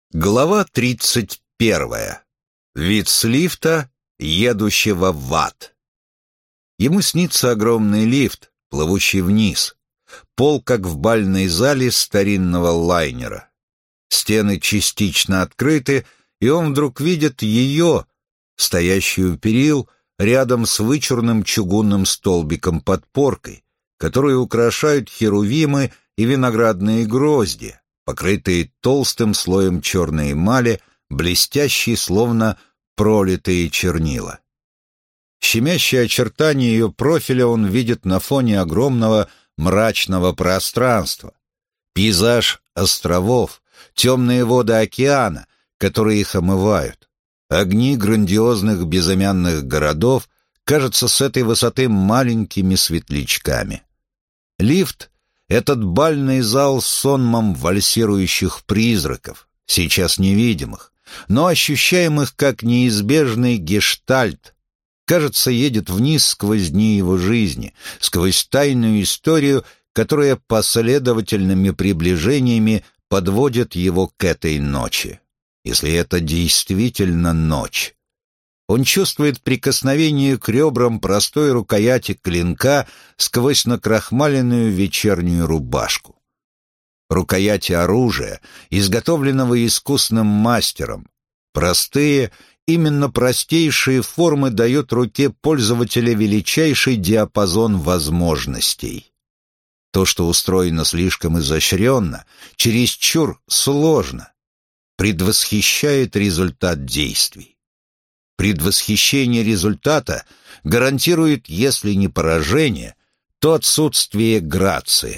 Глава 31. Вид с лифта, едущего в ад. Ему снится огромный лифт, плывущий вниз. Пол, как в бальной зале старинного лайнера. Стены частично открыты, и он вдруг видит ее, стоящую у перил, рядом с вычурным чугунным столбиком-подпоркой, который украшают херувимы и виноградные грозди, покрытые толстым слоем черной эмали, блестящие, словно пролитые чернила. Щемящие очертания ее профиля он видит на фоне огромного мрачного пространства. Пейзаж островов, темные воды океана, которые их омывают. Огни грандиозных безымянных городов кажутся с этой высоты маленькими светлячками. Лифт — этот бальный зал с сонмом вальсирующих призраков, сейчас невидимых, но ощущаемых как неизбежный гештальт, кажется, едет вниз сквозь дни его жизни, сквозь тайную историю, которая последовательными приближениями подводит его к этой ночи. Если это действительно ночь. Он чувствует прикосновение к ребрам простой рукояти клинка сквозь накрахмаленную вечернюю рубашку. Рукояти оружия, изготовленного искусным мастером. Простые, именно простейшие формы дают руке пользователя величайший диапазон возможностей. То, что устроено слишком изощренно, чересчур сложно, предвосхищает результат действий. Предвосхищение результата гарантирует, если не поражение, то отсутствие грации.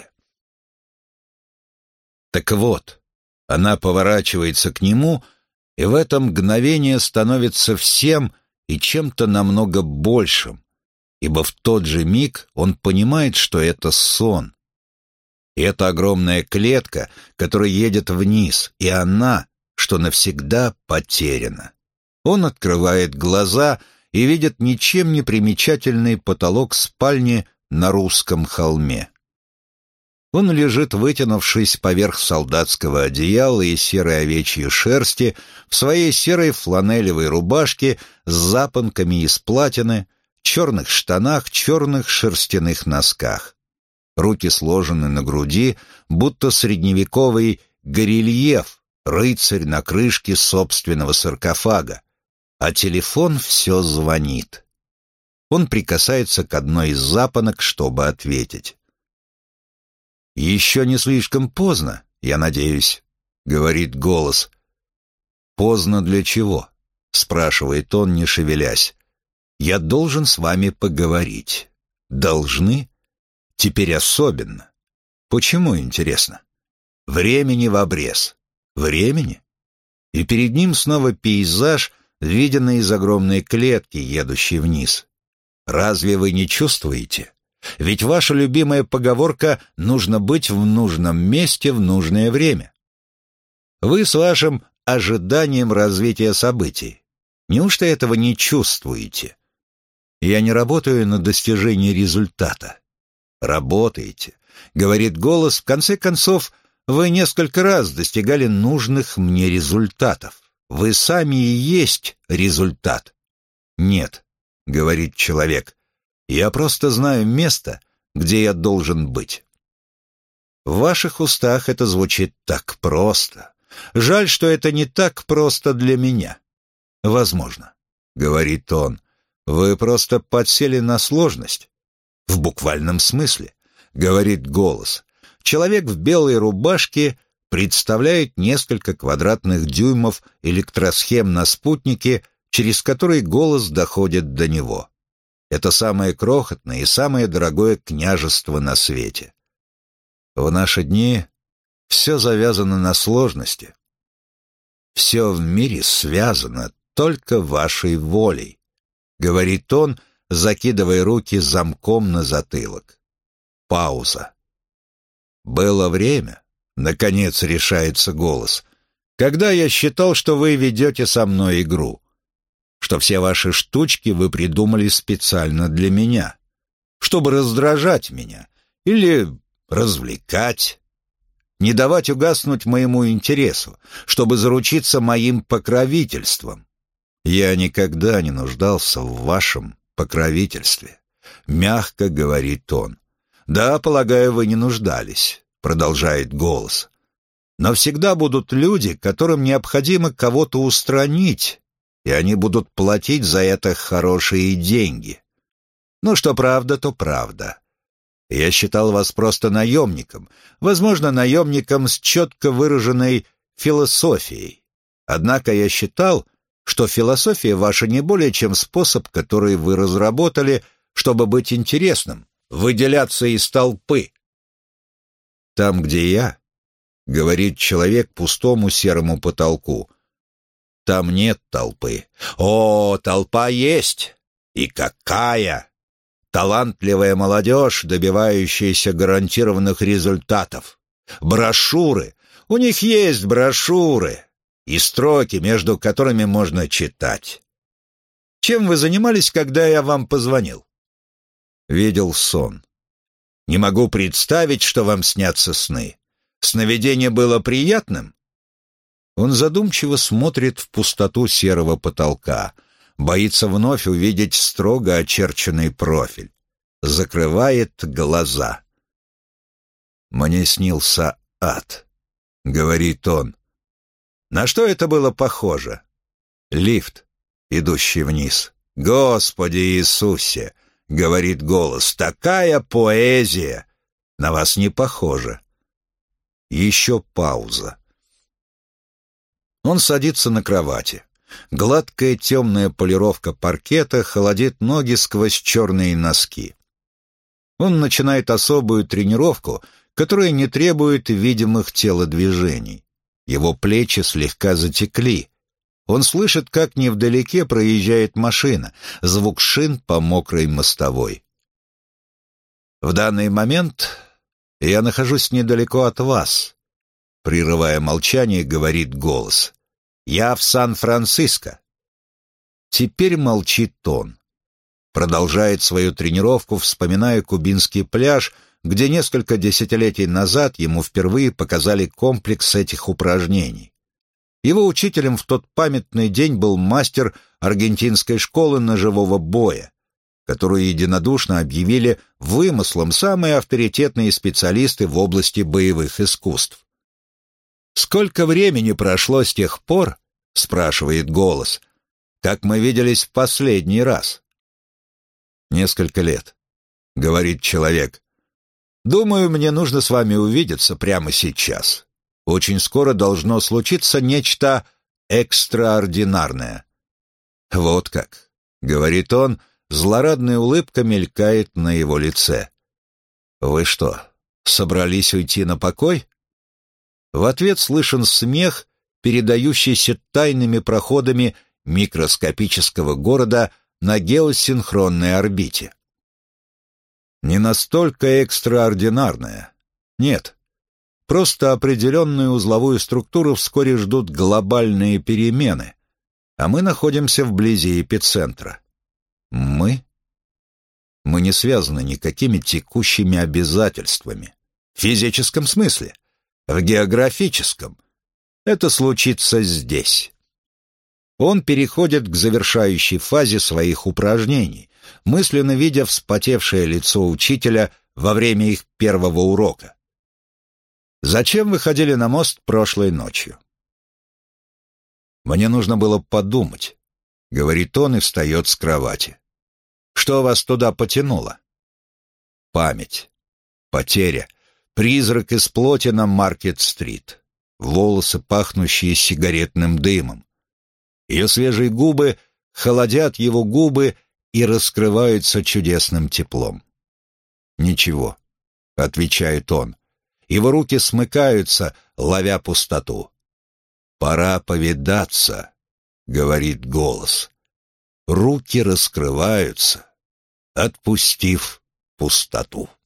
Так вот, она поворачивается к нему, и в это мгновение становится всем и чем-то намного большим, ибо в тот же миг он понимает, что это сон. И это огромная клетка, которая едет вниз, и она, что навсегда потеряна. Он открывает глаза и видит ничем не примечательный потолок спальни на русском холме. Он лежит, вытянувшись поверх солдатского одеяла и серой овечьей шерсти, в своей серой фланелевой рубашке с запонками из платины, черных штанах, черных шерстяных носках. Руки сложены на груди, будто средневековый горельеф, рыцарь на крышке собственного саркофага. А телефон все звонит. Он прикасается к одной из запонок, чтобы ответить. «Еще не слишком поздно, я надеюсь», — говорит голос. «Поздно для чего?» — спрашивает он, не шевелясь. «Я должен с вами поговорить». «Должны?» «Теперь особенно». «Почему, интересно?» «Времени в обрез». «Времени?» И перед ним снова пейзаж, виденный из огромной клетки, едущей вниз. Разве вы не чувствуете? Ведь ваша любимая поговорка «нужно быть в нужном месте в нужное время». Вы с вашим ожиданием развития событий. Неужто этого не чувствуете? Я не работаю на достижение результата. Работаете, говорит голос, в конце концов, вы несколько раз достигали нужных мне результатов. Вы сами и есть результат. Нет, говорит человек, я просто знаю место, где я должен быть. В ваших устах это звучит так просто. Жаль, что это не так просто для меня. Возможно, говорит он, вы просто подсели на сложность. В буквальном смысле, говорит голос. Человек в белой рубашке представляет несколько квадратных дюймов электросхем на спутнике, через которые голос доходит до него. Это самое крохотное и самое дорогое княжество на свете. В наши дни все завязано на сложности. Все в мире связано только вашей волей, говорит он, закидывая руки замком на затылок. Пауза. Было время, наконец решается голос, когда я считал, что вы ведете со мной игру, что все ваши штучки вы придумали специально для меня, чтобы раздражать меня или развлекать. не давать угаснуть моему интересу, чтобы заручиться моим покровительством. Я никогда не нуждался в вашем покровительстве, мягко говорит он. Да, полагаю, вы не нуждались, продолжает голос. Но всегда будут люди, которым необходимо кого-то устранить, и они будут платить за это хорошие деньги. Ну, что правда, то правда. Я считал вас просто наемником, возможно, наемником с четко выраженной философией. Однако я считал, что философия ваша не более чем способ, который вы разработали, чтобы быть интересным, выделяться из толпы. Там, где я, говорит человек пустому серому потолку, там нет толпы. О, толпа есть! И какая! Талантливая молодежь, добивающаяся гарантированных результатов. Брошюры. У них есть брошюры. И строки, между которыми можно читать. Чем вы занимались, когда я вам позвонил? Видел сон. Не могу представить, что вам снятся сны. Сновидение было приятным? Он задумчиво смотрит в пустоту серого потолка, боится вновь увидеть строго очерченный профиль. Закрывает глаза. «Мне снился ад», — говорит он. На что это было похоже? Лифт, идущий вниз. «Господи Иисусе!» — говорит голос. «Такая поэзия! На вас не похоже». Еще пауза. Он садится на кровати. Гладкая темная полировка паркета холодит ноги сквозь черные носки. Он начинает особую тренировку, которая не требует видимых телодвижений. Его плечи слегка затекли. Он слышит, как невдалеке проезжает машина, звук шин по мокрой мостовой. «В данный момент я нахожусь недалеко от вас», — прерывая молчание, говорит голос. «Я в Сан-Франциско». Теперь молчит он. Продолжает свою тренировку, вспоминая кубинский пляж, где несколько десятилетий назад ему впервые показали комплекс этих упражнений. Его учителем в тот памятный день был мастер аргентинской школы ножевого боя, которую единодушно объявили вымыслом самые авторитетные специалисты в области боевых искусств. «Сколько времени прошло с тех пор, — спрашивает голос, — как мы виделись в последний раз?» «Несколько лет», — говорит человек. «Думаю, мне нужно с вами увидеться прямо сейчас. Очень скоро должно случиться нечто экстраординарное». «Вот как», — говорит он, злорадная улыбка мелькает на его лице. «Вы что, собрались уйти на покой?» В ответ слышен смех, передающийся тайными проходами микроскопического города на геосинхронной орбите. Не настолько экстраординарное. Нет. Просто определенную узловую структуру вскоре ждут глобальные перемены, а мы находимся вблизи эпицентра. Мы не связаны никакими текущими обязательствами. В физическом смысле, в географическом. Это случится здесь. Он переходит к завершающей фазе своих упражнений, мысленно видя вспотевшее лицо учителя во время их первого урока. «Зачем вы ходили на мост прошлой ночью?» «Мне нужно было подумать», — говорит он и встает с кровати. «Что вас туда потянуло?» «Память, потеря, призрак из плоти на Маркет-стрит, волосы, пахнущие сигаретным дымом. Ее свежие губы холодят его губы и раскрываются чудесным теплом. «Ничего», — отвечает он. Его руки смыкаются, ловя пустоту. «Пора повидаться», — говорит голос. Руки раскрываются, отпустив пустоту.